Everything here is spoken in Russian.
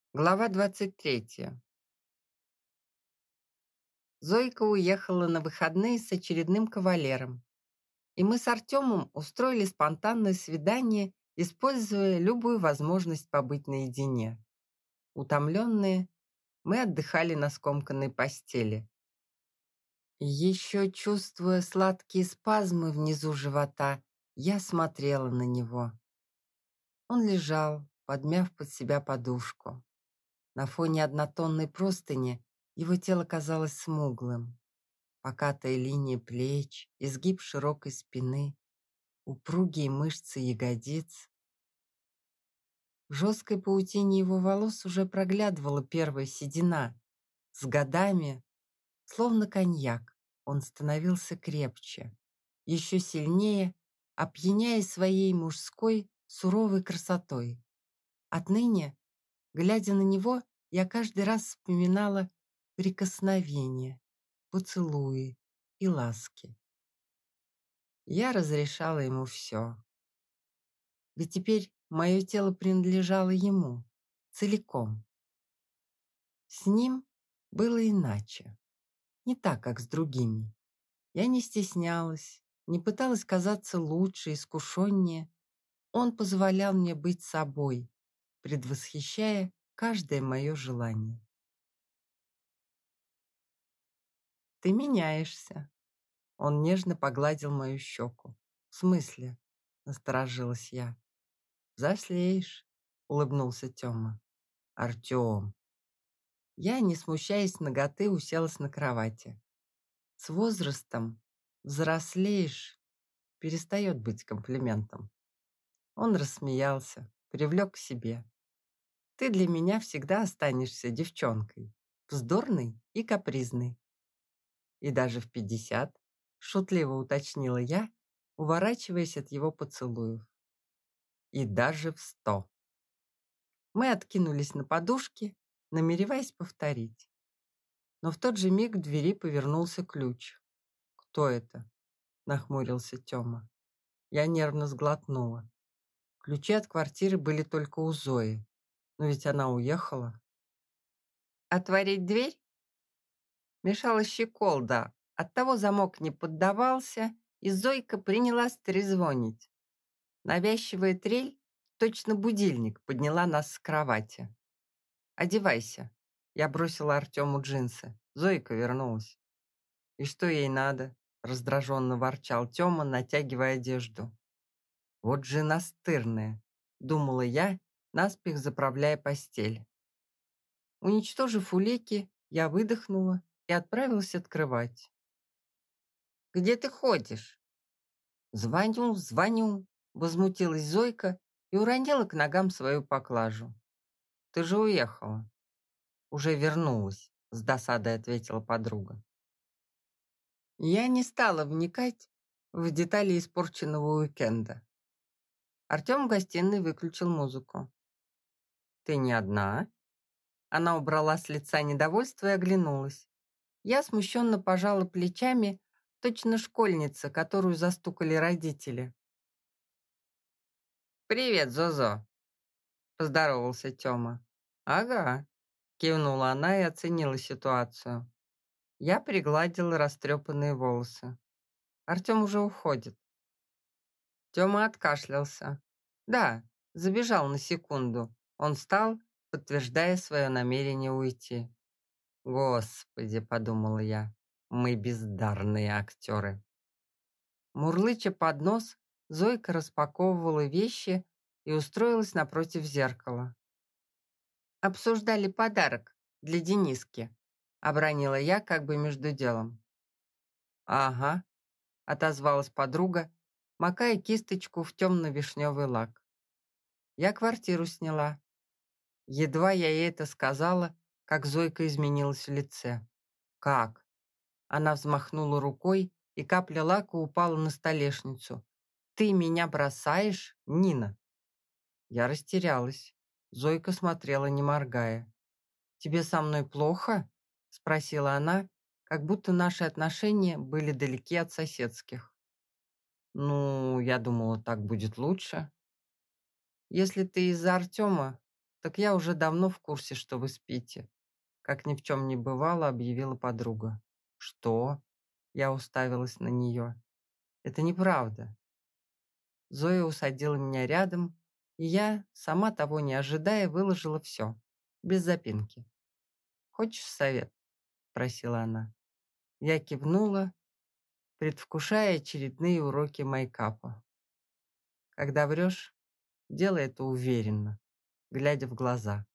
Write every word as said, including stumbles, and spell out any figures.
Глава двадцать третья. Зойка уехала на выходные с очередным кавалером, и мы с Артемом устроили спонтанное свидание, используя любую возможность побыть наедине. Утомленные, мы отдыхали на скомканной постели. Еще чувствуя сладкие спазмы внизу живота, я смотрела на него. Он лежал, подмяв под себя подушку. На фоне однотонной простыни его тело казалось смуглым. Покатая линия плеч, изгиб широкой спины, упругие мышцы ягодиц. В жесткой паутине его волос уже проглядывала первая седина. С годами, словно коньяк, он становился крепче, еще сильнее, опьяняя своей мужской суровой красотой. Отныне, глядя на него, я каждый раз вспоминала прикосновения, поцелуи и ласки. Я разрешала ему все. Ведь теперь мое тело принадлежало ему целиком. С ним было иначе. Не так, как с другими. Я не стеснялась, не пыталась казаться лучше, искушеннее. Он позволял мне быть собой, предвосхищая каждое мое желание. «Ты меняешься». Он нежно погладил мою щеку. «В смысле?» — насторожилась я. «Взрослеешь», — улыбнулся Тёма. «Артём». Я, не смущаясь наготы, уселась на кровати. С возрастом «взрослеешь» перестает быть комплиментом. Он рассмеялся, привлек к себе. «Ты для меня всегда останешься девчонкой, вздорной и капризной». И даже в пятьдесят, шутливо уточнила я, уворачиваясь от его поцелуев. И даже в сто. Мы откинулись на подушки, намереваясь повторить. Но в тот же миг в двери повернулся ключ. «Кто это?» — нахмурился Тёма. Я нервно сглотнула. Ключи от квартиры были только у Зои. Но ведь она уехала. «Отворить дверь?» Мешала щеколда. Оттого замок не поддавался, и Зойка принялась трезвонить. Навязчивая трель, точно будильник, подняла нас с кровати. «Одевайся». Я бросила Артему джинсы. Зойка вернулась. «И что ей надо?» — раздраженно ворчал Тёма, натягивая одежду. «Вот же настырная», — думала я, наспех заправляя постель. Уничтожив улики, я выдохнула и отправилась открывать. «Где ты ходишь?» «Звоню, звоню», — возмутилась Зойка и уронила к ногам свою поклажу. «Ты же уехала». «Уже вернулась», — с досадой ответила подруга. Я не стала вникать в детали испорченного уикенда. Артем в гостиной выключил музыку. «Ты не одна?» Она убрала с лица недовольство и оглянулась. Я смущенно пожала плечами, точно школьница, которую застукали родители. «Привет, Зозо!» — поздоровался Тёма. «Ага», — кивнула она и оценила ситуацию. Я пригладила растрепанные волосы. Артем уже уходит. Тёма откашлялся. «Да, забежал на секунду». Он встал, подтверждая свое намерение уйти. «Господи», — подумала я, — «мы бездарные актеры». Мурлыча под нос, Зойка распаковывала вещи и устроилась напротив зеркала. «Обсуждали подарок для Дениски», — обронила я как бы между делом. «Ага», — отозвалась подруга, макая кисточку в темно-вишневый лак. «Я квартиру сняла». Едва я ей это сказала, как Зойка изменилась в лице. «Как?» Она взмахнула рукой, и капля лака упала на столешницу. «Ты меня бросаешь, Нина?» Я растерялась. Зойка смотрела, не моргая. «Тебе со мной плохо?» — спросила она, как будто наши отношения были далеки от соседских. «Ну, я думала, так будет лучше». «Если ты из-за Артема, Так я уже давно в курсе, что вы спите. Как ни в чем не бывало, объявила подруга. Что? Я уставилась на нее. Это неправда. Зоя усадила меня рядом, и я, сама того не ожидая, выложила все, без запинки. «Хочешь совет?» – просила она. Я кивнула, предвкушая очередные уроки майкапа. Когда врешь, делай это уверенно, глядя в глаза.